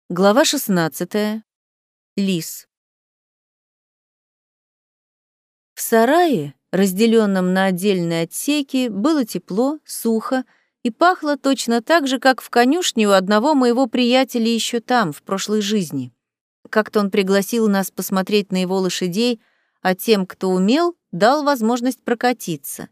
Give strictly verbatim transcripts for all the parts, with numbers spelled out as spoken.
Глава шестнадцатая. Лис. В сарае, разделенном на отдельные отсеки, было тепло, сухо и пахло точно так же, как в конюшне у одного моего приятеля еще там, в прошлой жизни. Как-то он пригласил нас посмотреть на его лошадей, а тем, кто умел, дал возможность прокатиться.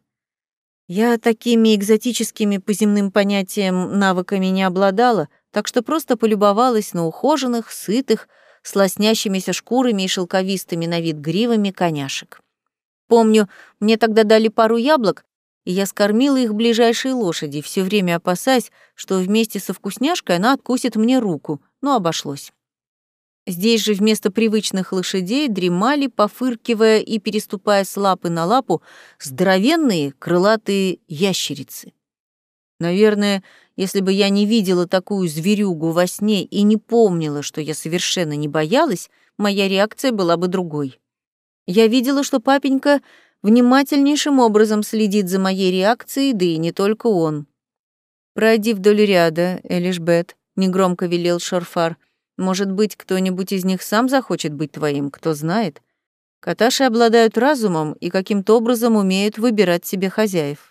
Я такими экзотическими по земным понятиям навыками не обладала, так что просто полюбовалась на ухоженных, сытых, с лоснящимися шкурами и шелковистыми на вид гривами коняшек. Помню, мне тогда дали пару яблок, и я скормила их ближайшей лошади, все время опасаясь, что вместе со вкусняшкой она откусит мне руку, но обошлось. Здесь же вместо привычных лошадей дремали, пофыркивая и переступая с лапы на лапу, здоровенные крылатые ящерицы. Наверное, если бы я не видела такую зверюгу во сне и не помнила, что я совершенно не боялась, моя реакция была бы другой. Я видела, что папенька внимательнейшим образом следит за моей реакцией, да и не только он. «Пройди вдоль ряда, Элишбет», — негромко велел Шорфар. «Может быть, кто-нибудь из них сам захочет быть твоим, кто знает. Каташи обладают разумом и каким-то образом умеют выбирать себе хозяев».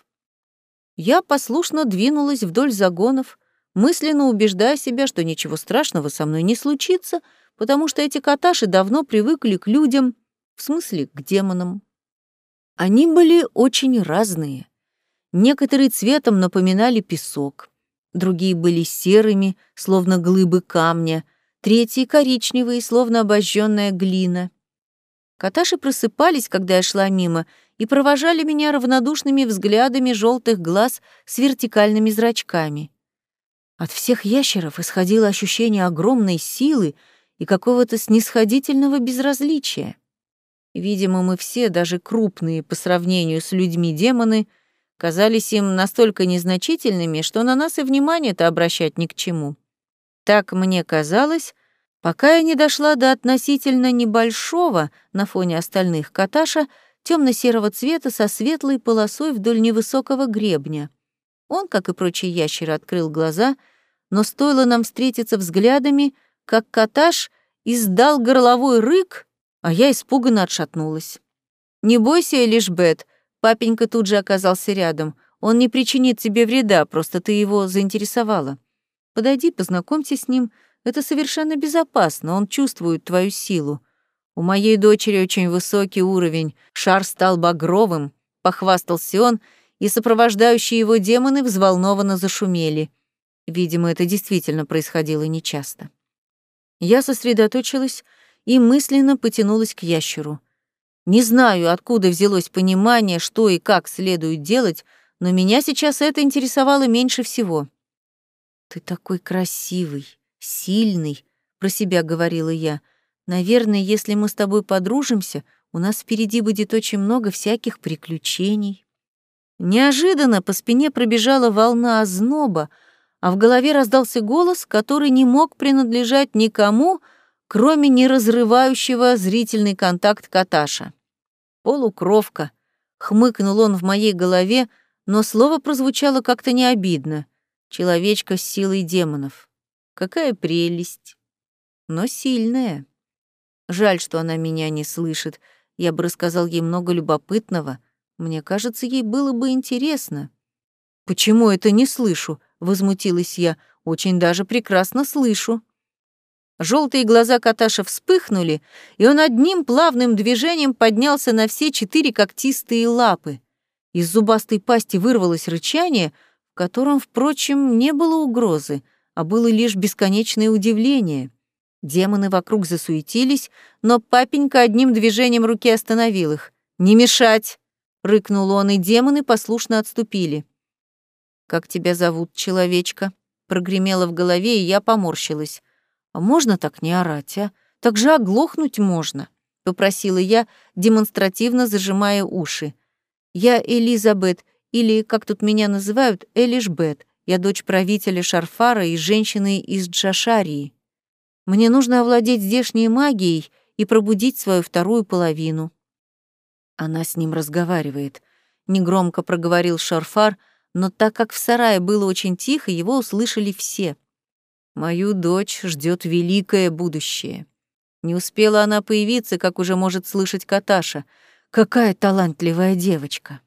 Я послушно двинулась вдоль загонов, мысленно убеждая себя, что ничего страшного со мной не случится, потому что эти каташи давно привыкли к людям, в смысле, к демонам. Они были очень разные. Некоторые цветом напоминали песок, другие были серыми, словно глыбы камня, третьи — коричневые, словно обожженная глина. Каташи просыпались, когда я шла мимо, и провожали меня равнодушными взглядами желтых глаз с вертикальными зрачками. От всех ящеров исходило ощущение огромной силы и какого-то снисходительного безразличия. Видимо, мы все, даже крупные по сравнению с людьми демоны, казались им настолько незначительными, что на нас и внимания-то обращать ни к чему. Так мне казалось, пока я не дошла до относительно небольшого на фоне остальных каташа темно-серого цвета со светлой полосой вдоль невысокого гребня. Он, как и прочие ящеры, открыл глаза, но стоило нам встретиться взглядами, как каташ издал горловой рык, а я испуганно отшатнулась. «Не бойся, Элишбет», папенька тут же оказался рядом. «Он не причинит тебе вреда, просто ты его заинтересовала. Подойди, познакомься с ним. Это совершенно безопасно, он чувствует твою силу. У моей дочери очень высокий уровень, шар стал багровым», — похвастался он, и сопровождающие его демоны взволнованно зашумели. Видимо, это действительно происходило нечасто. Я сосредоточилась и мысленно потянулась к ящеру. Не знаю, откуда взялось понимание, что и как следует делать, но меня сейчас это интересовало меньше всего. «Ты такой красивый, сильный», — про себя говорила я. «Наверное, если мы с тобой подружимся, у нас впереди будет очень много всяких приключений». Неожиданно по спине пробежала волна озноба, а в голове раздался голос, который не мог принадлежать никому, кроме неразрывающего зрительный контакт каташа. «Полукровка», — хмыкнул он в моей голове, но слово прозвучало как-то не обидно. «Человечка с силой демонов. Какая прелесть, но сильная». Жаль, что она меня не слышит. Я бы рассказал ей много любопытного. Мне кажется, ей было бы интересно. «Почему это не слышу?» — возмутилась я. «Очень даже прекрасно слышу». Желтые глаза каташа вспыхнули, и он одним плавным движением поднялся на все четыре когтистые лапы. Из зубастой пасти вырвалось рычание, в котором, впрочем, не было угрозы, а было лишь бесконечное удивление. Демоны вокруг засуетились, но папенька одним движением руки остановил их. «Не мешать!» — рыкнул он, и демоны послушно отступили. «Как тебя зовут, человечка?» — прогремело в голове, и я поморщилась. «А можно так не орать, а? Так же оглохнуть можно», — попросила я, демонстративно зажимая уши. «Я Элизабет, или, как тут меня называют, Элишбет. Я дочь правителя Шорфара и женщины из Джашарии. Мне нужно овладеть здешней магией и пробудить свою вторую половину». Она с ним разговаривает. Негромко проговорил Шорфар, но так как в сарае было очень тихо, его услышали все. Мою дочь ждет великое будущее. Не успела она появиться, как уже может слышать Каташа. Какая талантливая девочка!»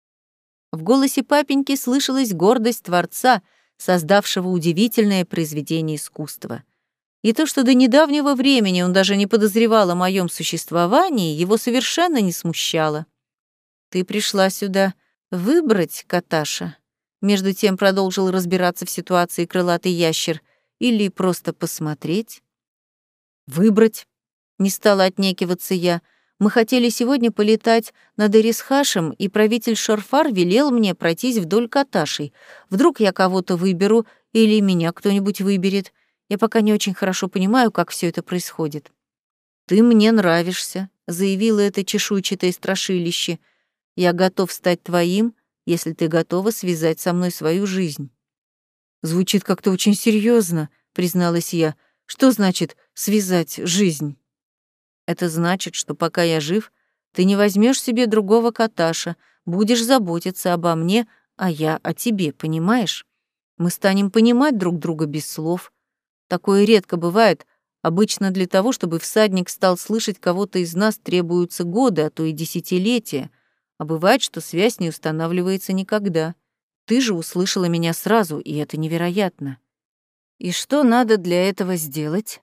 В голосе папеньки слышалась гордость Творца, создавшего удивительное произведение искусства. И то, что до недавнего времени он даже не подозревал о моем существовании, его совершенно не смущало. «Ты пришла сюда выбрать, Каташа?» Между тем продолжил разбираться в ситуации крылатый ящер. «Или просто посмотреть?» «Выбрать?» — не стала отнекиваться я. «Мы хотели сегодня полетать над Эрисхашем, и правитель Шарфар велел мне пройтись вдоль Каташей. Вдруг я кого-то выберу, или меня кто-нибудь выберет. Я пока не очень хорошо понимаю, как все это происходит». «Ты мне нравишься», — заявила это чешуйчатое страшилище. «Я готов стать твоим, если ты готова связать со мной свою жизнь». «Звучит как-то очень серьезно, призналась я. «Что значит связать жизнь?» «Это значит, что пока я жив, ты не возьмешь себе другого Каташа, будешь заботиться обо мне, а я о тебе, понимаешь? Мы станем понимать друг друга без слов. Такое редко бывает. Обычно для того, чтобы всадник стал слышать кого-то из нас, требуются годы, а то и десятилетия. А бывает, что связь не устанавливается никогда. Ты же услышала меня сразу, и это невероятно. И что надо для этого сделать?»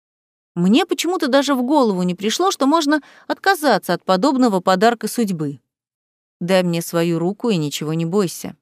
Мне почему-то даже в голову не пришло, что можно отказаться от подобного подарка судьбы. «Дай мне свою руку и ничего не бойся».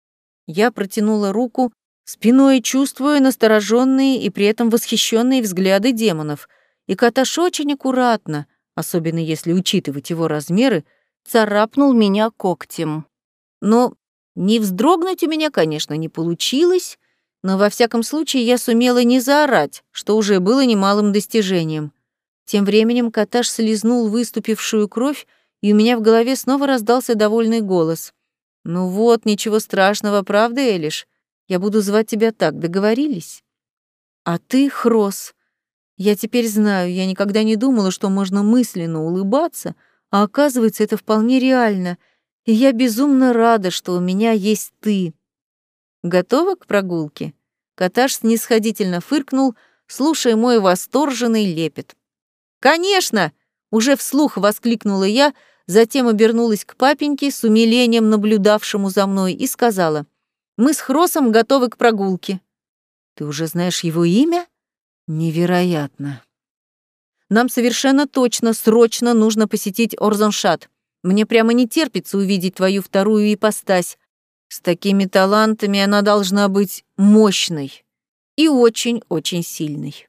Я протянула руку, спиной чувствуя настороженные и при этом восхищенные взгляды демонов, и Каташ очень аккуратно, особенно если учитывать его размеры, царапнул меня когтем. Но не вздрогнуть у меня, конечно, не получилось, но во всяком случае я сумела не заорать, что уже было немалым достижением. Тем временем Каташ слизнул выступившую кровь, и у меня в голове снова раздался довольный голос. «Ну вот, ничего страшного, правда, Элиш? Я буду звать тебя так, договорились?» «А ты Хрос. Я теперь знаю, я никогда не думала, что можно мысленно улыбаться, а оказывается, это вполне реально, и я безумно рада, что у меня есть ты. Готова к прогулке?» Каташ снисходительно фыркнул, слушая мой восторженный лепет. «Конечно!» — уже вслух воскликнула я, затем обернулась к папеньке с умилением, наблюдавшему за мной, и сказала: «Мы с Хросом готовы к прогулке». «Ты уже знаешь его имя? Невероятно!» «Нам совершенно точно, срочно нужно посетить Орзоншат. Мне прямо не терпится увидеть твою вторую ипостась. С такими талантами она должна быть мощной и очень-очень сильной».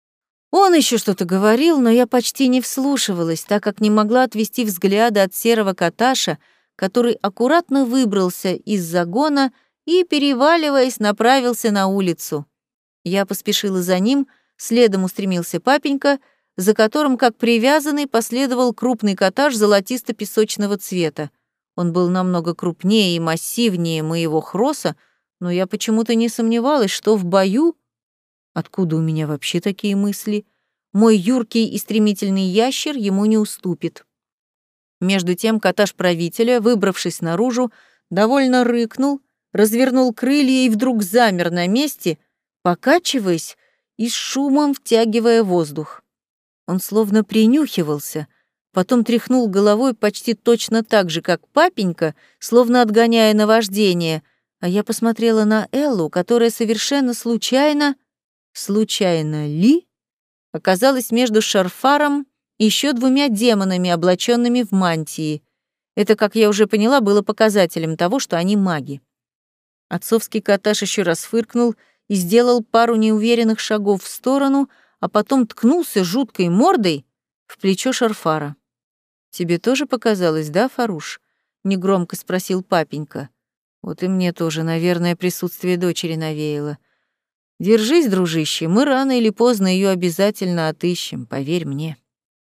Он еще что-то говорил, но я почти не вслушивалась, так как не могла отвести взгляда от серого Каташа, который аккуратно выбрался из загона и, переваливаясь, направился на улицу. Я поспешила за ним, следом устремился папенька, за которым, как привязанный, последовал крупный Каташ золотисто-песочного цвета. Он был намного крупнее и массивнее моего Хроса, но я почему-то не сомневалась, что в бою... Откуда у меня вообще такие мысли? Мой юркий и стремительный ящер ему не уступит. Между тем Каташ правителя, выбравшись наружу, довольно рыкнул, развернул крылья и вдруг замер на месте, покачиваясь и с шумом втягивая воздух. Он словно принюхивался, потом тряхнул головой почти точно так же, как папенька, словно отгоняя наваждение, а я посмотрела на Эллу, которая совершенно случайно, случайно ли, оказалась между Шарфаром и еще двумя демонами, облаченными в мантии. Это, как я уже поняла, было показателем того, что они маги. Отцовский Каташ еще раз фыркнул и сделал пару неуверенных шагов в сторону, а потом ткнулся жуткой мордой в плечо Шарфара. «Тебе тоже показалось, да, Фаруш?» — негромко спросил папенька. «Вот и мне тоже, наверное, присутствие дочери навеяло. Держись, дружище, мы рано или поздно ее обязательно отыщем, поверь мне».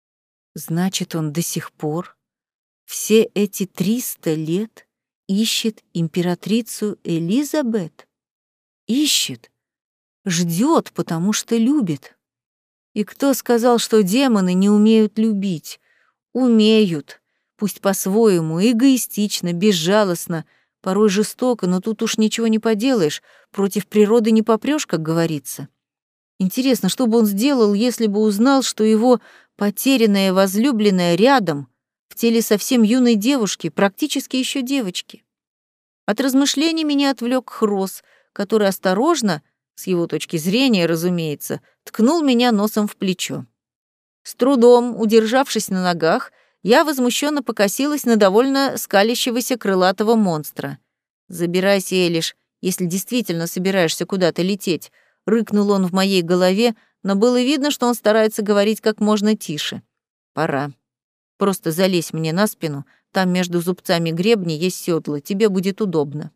Значит, он до сих пор, все эти триста лет, ищет императрицу Элизабет? Ищет, ждет, потому что любит. И кто сказал, что демоны не умеют любить? Умеют, пусть по-своему, эгоистично, безжалостно, порой жестоко, но тут уж ничего не поделаешь, против природы не попрёшь, как говорится. Интересно, что бы он сделал, если бы узнал, что его потерянная возлюбленная рядом, в теле совсем юной девушки, практически еще девочки. От размышлений меня отвлек Хрос, который осторожно, с его точки зрения, разумеется, ткнул меня носом в плечо. С трудом, удержавшись на ногах, я возмущенно покосилась на довольно скалящегося крылатого монстра. «Забирайся, Элиш, если действительно собираешься куда-то лететь», — рыкнул он в моей голове, но было видно, что он старается говорить как можно тише. «Пора. Просто залезь мне на спину, там между зубцами гребня есть сёдла, тебе будет удобно».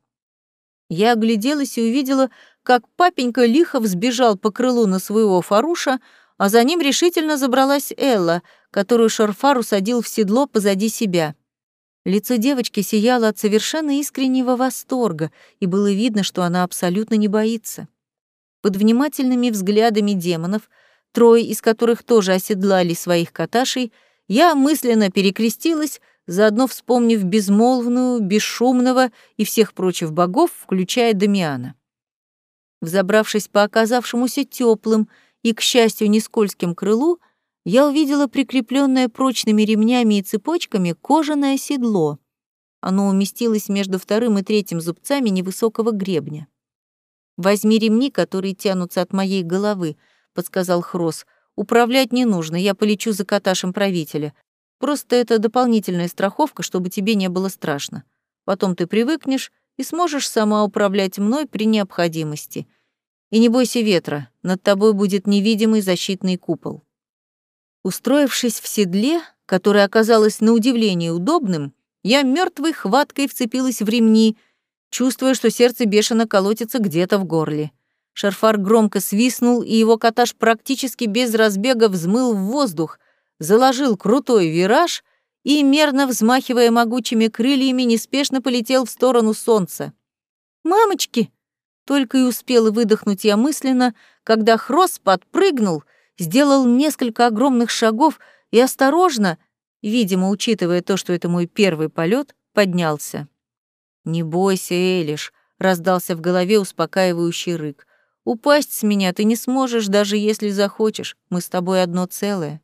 Я огляделась и увидела, как папенька лихо взбежал по крылу на своего Фаруша, а за ним решительно забралась Элла, которую Шарфар усадил в седло позади себя. Лицо девочки сияло от совершенно искреннего восторга, и было видно, что она абсолютно не боится. Под внимательными взглядами демонов, трое из которых тоже оседлали своих каташей, я мысленно перекрестилась, заодно вспомнив безмолвную, бесшумного и всех прочих богов, включая Дамиана. Взобравшись по оказавшемуся теплым и, к счастью, не скользким крылу, я увидела прикрепленное прочными ремнями и цепочками кожаное седло. Оно уместилось между вторым и третьим зубцами невысокого гребня. «Возьми ремни, которые тянутся от моей головы», — подсказал Хрос. «Управлять не нужно, я полечу за каташем правителя. Просто это дополнительная страховка, чтобы тебе не было страшно. Потом ты привыкнешь и сможешь сама управлять мной при необходимости. И не бойся ветра, над тобой будет невидимый защитный купол». Устроившись в седле, которое оказалось на удивление удобным, я мертвой хваткой вцепилась в ремни, чувствуя, что сердце бешено колотится где-то в горле. Шарфар громко свистнул, и его каташ практически без разбега взмыл в воздух, заложил крутой вираж и, мерно взмахивая могучими крыльями, неспешно полетел в сторону солнца. «Мамочки!» — только и успела выдохнуть я мысленно, когда Хрос подпрыгнул, сделал несколько огромных шагов и осторожно, видимо, учитывая то, что это мой первый полет, поднялся. «Не бойся, Элиш», — раздался в голове успокаивающий рык. «Упасть с меня ты не сможешь, даже если захочешь. Мы с тобой одно целое».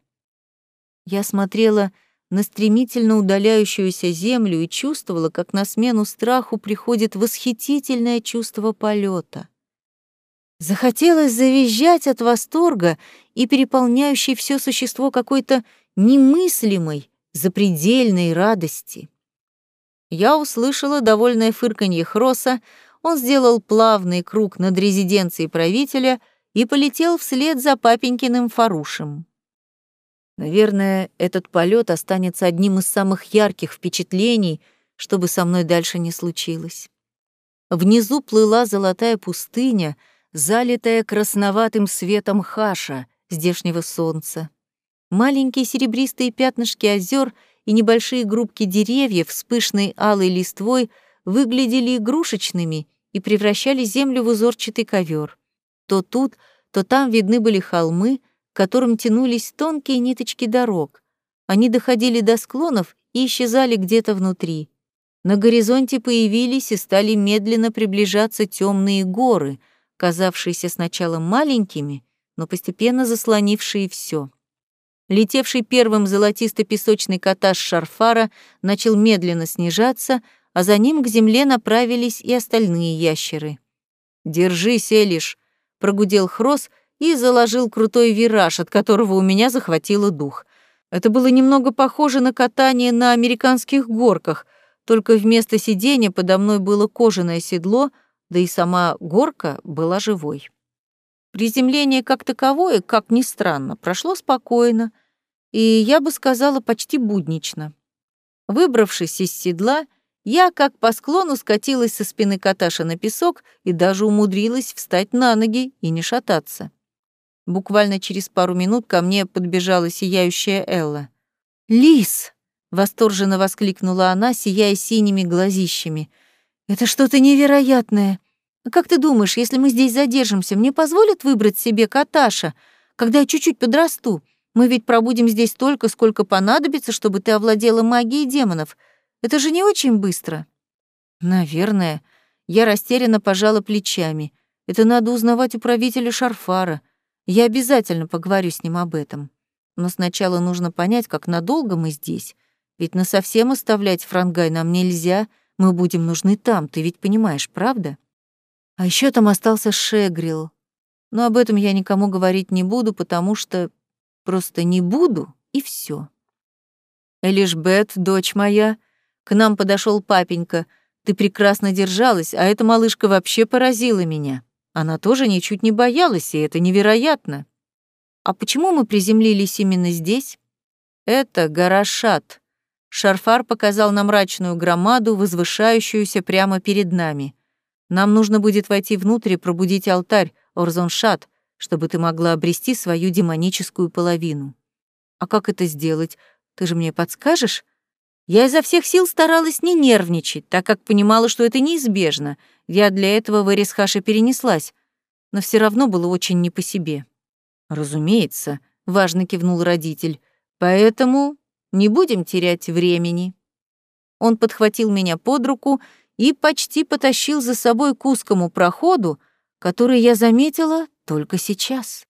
Я смотрела на стремительно удаляющуюся землю и чувствовала, как на смену страху приходит восхитительное чувство полета. Захотелось завизжать от восторга и переполняющей все существо какой-то немыслимой, запредельной радости. Я услышала довольное фырканье Хроса, он сделал плавный круг над резиденцией правителя и полетел вслед за папенькиным Фарушем. Наверное, этот полет останется одним из самых ярких впечатлений, что бы со мной дальше не случилось. Внизу плыла золотая пустыня, залитая красноватым светом хаша, здешнего солнца. Маленькие серебристые пятнышки озер и небольшие группки деревьев с пышной алой листвой выглядели игрушечными и превращали землю в узорчатый ковер. То тут, то там видны были холмы, к которым тянулись тонкие ниточки дорог. Они доходили до склонов и исчезали где-то внутри. На горизонте появились и стали медленно приближаться темные горы, казавшиеся сначала маленькими, но постепенно заслонившие все. Летевший первым золотисто-песочный каташ Шарфара начал медленно снижаться, а за ним к земле направились и остальные ящеры. «Держись, Элиш!» — прогудел Хрос и заложил крутой вираж, от которого у меня захватило дух. Это было немного похоже на катание на американских горках, только вместо сиденья подо мной было кожаное седло, да и сама горка была живой. Приземление как таковое, как ни странно, прошло спокойно и, я бы сказала, почти буднично. Выбравшись из седла, я, как по склону, скатилась со спины каташа на песок и даже умудрилась встать на ноги и не шататься. Буквально через пару минут ко мне подбежала сияющая Элла. «Лис!» — восторженно воскликнула она, сияя синими глазищами. «Это что-то невероятное! Как ты думаешь, если мы здесь задержимся, мне позволят выбрать себе каташа, когда я чуть-чуть подрасту? Мы ведь пробудем здесь столько, сколько понадобится, чтобы ты овладела магией демонов. Это же не очень быстро». «Наверное». Я растерянно пожала плечами. «Это надо узнавать у правителя Шарфара. Я обязательно поговорю с ним об этом. Но сначала нужно понять, как надолго мы здесь. Ведь насовсем оставлять Франгай нам нельзя, мы будем нужны там, ты ведь понимаешь, правда? А еще там остался Шегрил. Но об этом я никому говорить не буду, потому что просто не буду, и все. Элишбет, дочь моя, к нам подошел папенька. Ты прекрасно держалась, а эта малышка вообще поразила меня. Она тоже ничуть не боялась, и это невероятно. А почему мы приземлились именно здесь? Это гора Шат. Шарфар показал нам мрачную громаду, возвышающуюся прямо перед нами. Нам нужно будет войти внутрь и пробудить алтарь, Орзон-Шат, чтобы ты могла обрести свою демоническую половину. А как это сделать? Ты же мне подскажешь? Я изо всех сил старалась не нервничать, так как понимала, что это неизбежно. Я для этого в Эрисхаше перенеслась, но все равно было очень не по себе. Разумеется, важно кивнул родитель. Поэтому не будем терять времени. Он подхватил меня под руку и почти потащил за собой к узкому проходу, который я заметила только сейчас.